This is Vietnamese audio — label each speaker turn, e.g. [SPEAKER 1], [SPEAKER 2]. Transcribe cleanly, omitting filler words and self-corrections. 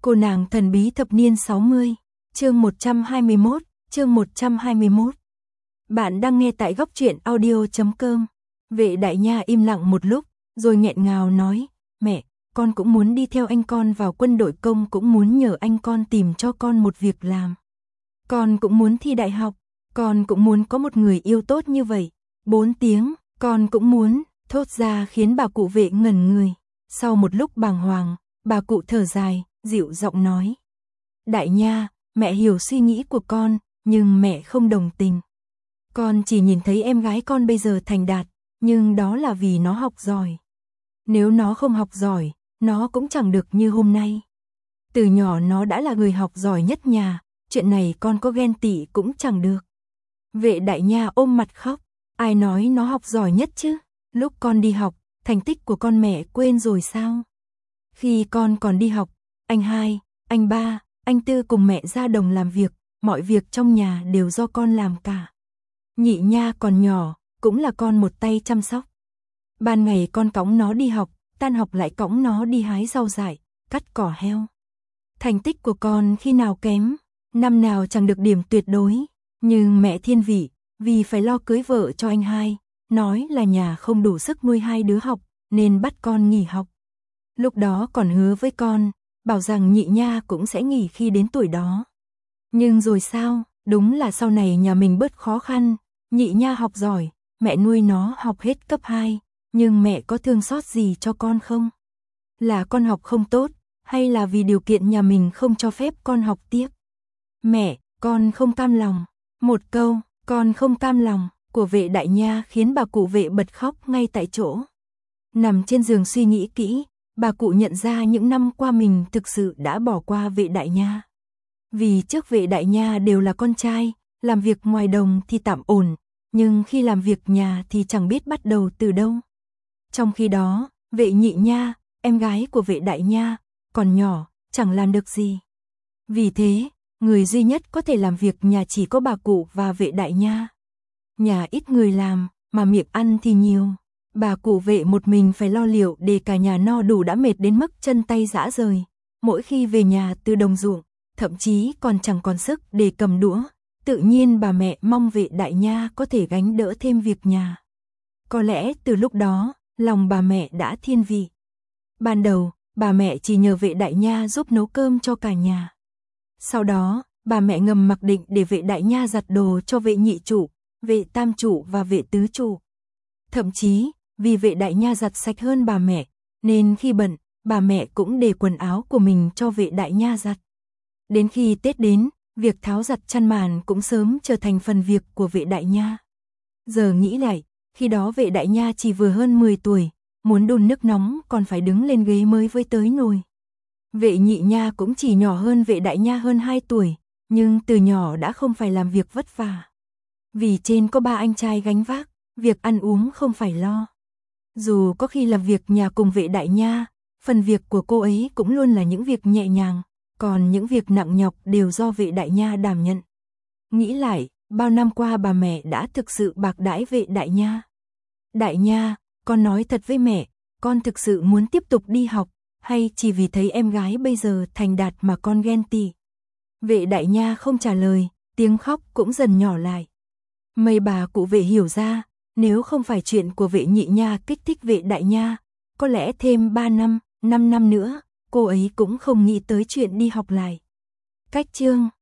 [SPEAKER 1] Cô nàng thần bí thập niên 60, chương 121, chương 121. Bạn đang nghe tại goctruyện audio.com. Vệ đại nha im lặng một lúc, rồi nghẹn ngào nói, mẹ, con cũng muốn đi theo anh con vào quân đội công, cũng muốn nhờ anh con tìm cho con một việc làm. Con cũng muốn thi đại học, con cũng muốn có một người yêu tốt như vậy. 4 tiếng, con cũng muốn, thốt ra khiến bà cụ Vệ ngẩn người. Sau một lúc bàng hoàng, bà cụ thở dài, dịu giọng nói. Đại nha, mẹ hiểu suy nghĩ của con, nhưng mẹ không đồng tình. Con chỉ nhìn thấy em gái con bây giờ thành đạt, nhưng đó là vì nó học giỏi. Nếu nó không học giỏi, nó cũng chẳng được như hôm nay. Từ nhỏ nó đã là người học giỏi nhất nhà, chuyện này con có ghen tị cũng chẳng được. Vệ đại nha ôm mặt khóc, ai nói nó học giỏi nhất chứ? Lúc con đi học, thành tích của con mẹ quên rồi sao? Khi con còn đi học, anh hai, anh ba, anh tư cùng mẹ ra đồng làm việc, mọi việc trong nhà đều do con làm cả. Nhị nha còn nhỏ, cũng là con một tay chăm sóc. Ban ngày con cõng nó đi học, tan học lại cõng nó đi hái rau dại, cắt cỏ heo. Thành tích của con khi nào kém, năm nào chẳng được điểm tuyệt đối, nhưng mẹ thiên vị, vì phải lo cưới vợ cho anh hai, nói là nhà không đủ sức nuôi hai đứa học, nên bắt con nghỉ học. Lúc đó còn hứa với con, bảo rằng nhị nha cũng sẽ nghỉ khi đến tuổi đó. Nhưng rồi sao, đúng là sau này nhà mình bớt khó khăn, nhị nha học giỏi, mẹ nuôi nó học hết cấp 2, nhưng mẹ có thương xót gì cho con không? Là con học không tốt, hay là vì điều kiện nhà mình không cho phép con học tiếp? Mẹ, con không cam lòng. Một câu, con không cam lòng, của Vệ đại nha khiến bà cụ Vệ bật khóc ngay tại chỗ. Nằm trên giường suy nghĩ kỹ, bà cụ nhận ra những năm qua mình thực sự đã bỏ qua Vệ đại nha. Vì trước Vệ đại nha đều là con trai, làm việc ngoài đồng thì tạm ổn, nhưng khi làm việc nhà thì chẳng biết bắt đầu từ đâu. Trong khi đó, Vệ nhị nha, em gái của Vệ đại nha, còn nhỏ, chẳng làm được gì. Vì thế, người duy nhất có thể làm việc nhà chỉ có bà cụ và Vệ đại nha. Nhà ít người làm, mà miệng ăn thì nhiều. Bà cụ Vệ một mình phải lo liệu để cả nhà no đủ đã mệt đến mức chân tay rã rời. Mỗi khi về nhà từ đồng ruộng, thậm chí còn chẳng còn sức để cầm đũa. Tự nhiên bà mẹ mong Vệ đại nha có thể gánh đỡ thêm việc nhà. Có lẽ từ lúc đó, lòng bà mẹ đã thiên vị. Ban đầu, bà mẹ chỉ nhờ Vệ đại nha giúp nấu cơm cho cả nhà. Sau đó, bà mẹ ngầm mặc định để Vệ đại nha giặt đồ cho Vệ nhị trụ, Vệ tam trụ và Vệ tứ trụ. Thậm chí, vì Vệ đại nha giặt sạch hơn bà mẹ, nên khi bận, bà mẹ cũng để quần áo của mình cho Vệ đại nha giặt. Đến khi Tết đến, việc tháo giặt chăn màn cũng sớm trở thành phần việc của Vệ đại nha. Giờ nghĩ lại, khi đó Vệ đại nha chỉ vừa hơn 10 tuổi, muốn đun nước nóng còn phải đứng lên ghế mới với tới nồi. Vệ nhị nha cũng chỉ nhỏ hơn Vệ đại nha hơn 2 tuổi, nhưng từ nhỏ đã không phải làm việc vất vả. Vì trên có 3 anh trai gánh vác, việc ăn uống không phải lo. Dù có khi làm việc nhà cùng Vệ đại nha, phần việc của cô ấy cũng luôn là những việc nhẹ nhàng, còn những việc nặng nhọc đều do Vệ đại nha đảm nhận. Nghĩ lại, bao năm qua bà mẹ đã thực sự bạc đãi Vệ đại nha. Đại nha, con nói thật với mẹ, con thực sự muốn tiếp tục đi học, hay chỉ vì thấy em gái bây giờ thành đạt mà con ghen tị? Vệ đại nha không trả lời, tiếng khóc cũng dần nhỏ lại. Mấy bà cụ Vệ hiểu ra, nếu không phải chuyện của Vệ nhị nha kích thích Vệ đại nha, có lẽ thêm 3 năm, 5 năm nữa, cô ấy cũng không nghĩ tới chuyện đi học lại. Cách chương